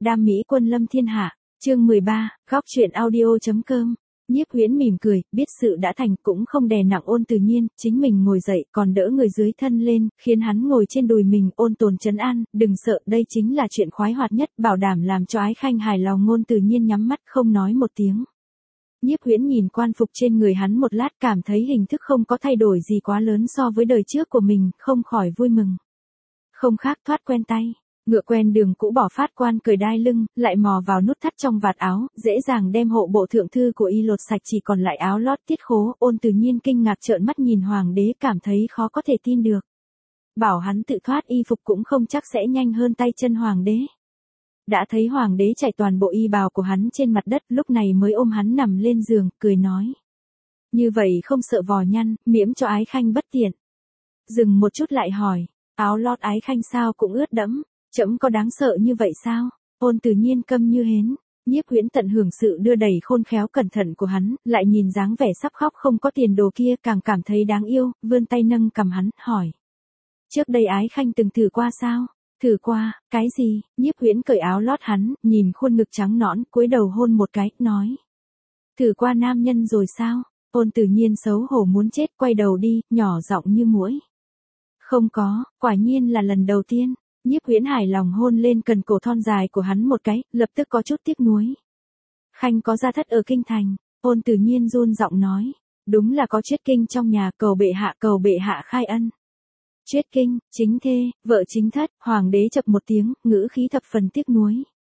đam mỹ quân lâm thiên hạ, chương 13, góc truyện audio.com. Nhiếp Huyễn mỉm cười, biết sự đã thành cũng không đè nặng Ôn Từ Nhiên, chính mình ngồi dậy còn đỡ người dưới thân lên, khiến hắn ngồi trên đùi mình, ôn tồn trấn an, đừng sợ, đây chính là chuyện khoái hoạt nhất, bảo đảm làm cho Ái Khanh hài lòng. Ôn Từ Nhiên nhắm mắt không nói một tiếng. Nhiếp Huyễn nhìn quan phục trên người hắn một lát, cảm thấy hình thức không có thay đổi gì quá lớn so với đời trước của mình, không khỏi vui mừng. Không khác thoát quen tay. Ngựa quen đường cũ bỏ phát quan cởi đai lưng, lại mò vào nút thắt trong vạt áo, dễ dàng đem hộ bộ thượng thư của y lột sạch, chỉ còn lại áo lót tiết khố. Ôn Từ Nhiên kinh ngạc trợn mắt nhìn hoàng đế, cảm thấy khó có thể tin được. Bảo hắn tự thoát y phục cũng không chắc sẽ nhanh hơn tay chân hoàng đế. Đã thấy hoàng đế trải toàn bộ y bào của hắn trên mặt đất, lúc này mới ôm hắn nằm lên giường, cười nói. Như vậy không sợ vò nhăn, miễn cho Ái Khanh bất tiện. Dừng một chút lại hỏi, áo lót Ái Khanh sao cũng ướt đẫm. Trẫm có đáng sợ như vậy sao? Ôn Từ Nhiên câm như hến. Nhiếp Huyễn tận hưởng sự đưa đẩy khôn khéo cẩn thận của hắn, lại nhìn dáng vẻ sắp khóc không có tiền đồ kia, càng cảm thấy đáng yêu, vươn tay nâng cầm hắn, hỏi. Trước đây Ái Khanh từng thử qua sao? Thử qua, cái gì? Nhiếp Huyễn cởi áo lót hắn, nhìn khuôn ngực trắng nõn, cúi đầu hôn một cái, nói. Thử qua nam nhân rồi sao? Ôn Từ Nhiên xấu hổ muốn chết, quay đầu đi, nhỏ giọng như muỗi. Không có, quả nhiên là lần đầu tiên. Nhiếp Huyễn hài lòng hôn lên cần cổ thon dài của hắn một cái, lập tức có chút tiếc nuối. Khanh có gia thất ở kinh thành. Ôn Từ Nhiên run giọng nói. Đúng là có chuyết kinh trong nhà, cầu bệ hạ khai ân. Chuyết kinh, chính thê, vợ chính thất. Hoàng đế chập một tiếng, ngữ khí thập phần tiếc nuối.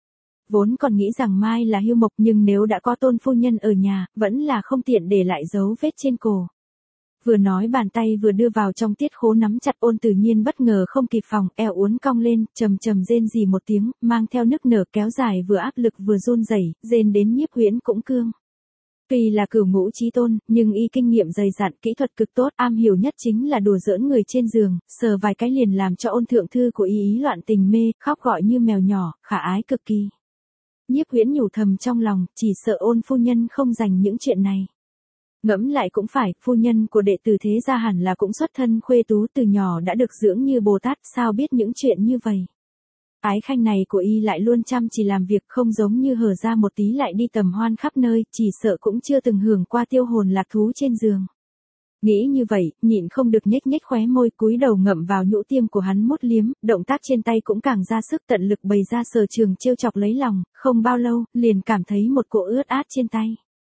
Vốn còn nghĩ rằng mai là hưu mộc, nhưng nếu đã có Tôn phu nhân ở nhà, vẫn là không tiện để lại dấu vết trên cổ. Vừa nói bàn tay vừa đưa vào trong tiết khố nắm chặt. Ôn Từ Nhiên bất ngờ không kịp phòng, eo uốn cong lên, trầm trầm rên rỉ một tiếng, mang theo nức nở kéo dài, vừa áp lực vừa run rẩy, rên đến Nhiếp Huyễn cũng cương. Tuy là cửu ngũ chí tôn, nhưng y kinh nghiệm dày dặn, kỹ thuật cực tốt, am hiểu nhất chính là đùa giỡn người trên giường, sờ vài cái liền làm cho Ôn thượng thư của y ý loạn tình mê, khóc gọi như mèo nhỏ, khả ái cực kỳ. Nhiếp Huyễn nhủ thầm trong lòng, chỉ sợ Ôn phu nhân không dành những chuyện này. Ngẫm lại cũng phải, phu nhân của đệ tử thế gia hẳn là cũng xuất thân khuê tú, từ nhỏ đã được dưỡng như Bồ Tát, sao biết những chuyện như vậy. Ái Khanh này của y lại luôn chăm chỉ làm việc, không giống như Hở ra một tí lại đi tầm hoan khắp nơi, chỉ sợ cũng chưa từng hưởng qua tiêu hồn lạc thú trên giường. Nghĩ như vậy, nhịn không được nhếch nhếch khóe môi, cúi đầu ngậm vào nhũ tiêm của hắn mút liếm, động tác trên tay cũng càng ra sức, tận lực bày ra sở trường trêu chọc lấy lòng, không bao lâu, liền cảm thấy một cỗ ướt át trên tay.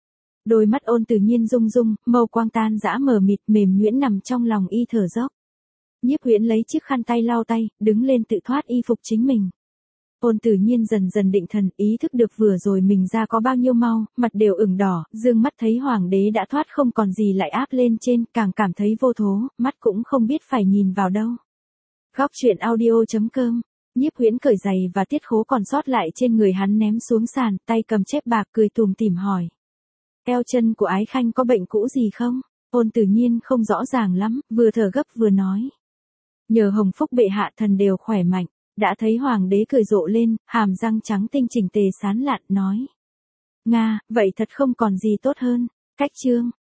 Đôi mắt Ôn Từ Nhiên rung rung, màu quang tan dã mờ mịt, mềm nhuyễn nằm trong lòng y thở dốc. Nhiếp Huyễn lấy chiếc khăn tay lau tay, đứng lên tự thoát y phục chính mình. Ôn Từ Nhiên dần dần định thần, ý thức được vừa rồi mình ra có bao nhiêu mau, mặt đều ửng đỏ, dương mắt thấy hoàng đế đã thoát không còn gì lại áp lên trên, càng cảm thấy vô thố, mắt cũng không biết phải nhìn vào đâu. Góc truyện audio.com. Nhiếp Huyễn cởi giày và tiết khố còn sót lại trên người hắn ném xuống sàn, tay cầm chép bạc cười tủm tỉm hỏi. Eo chân của Ái Khanh có bệnh cũ gì không? Ôn Từ Nhiên không rõ ràng lắm, vừa thở gấp vừa nói. Nhờ hồng phúc bệ hạ thần đều khỏe mạnh. Đã thấy hoàng đế cười rộ lên, hàm răng trắng tinh chỉnh tề sán lạn, nói. Nga, vậy thật không còn gì tốt hơn. Cách chương.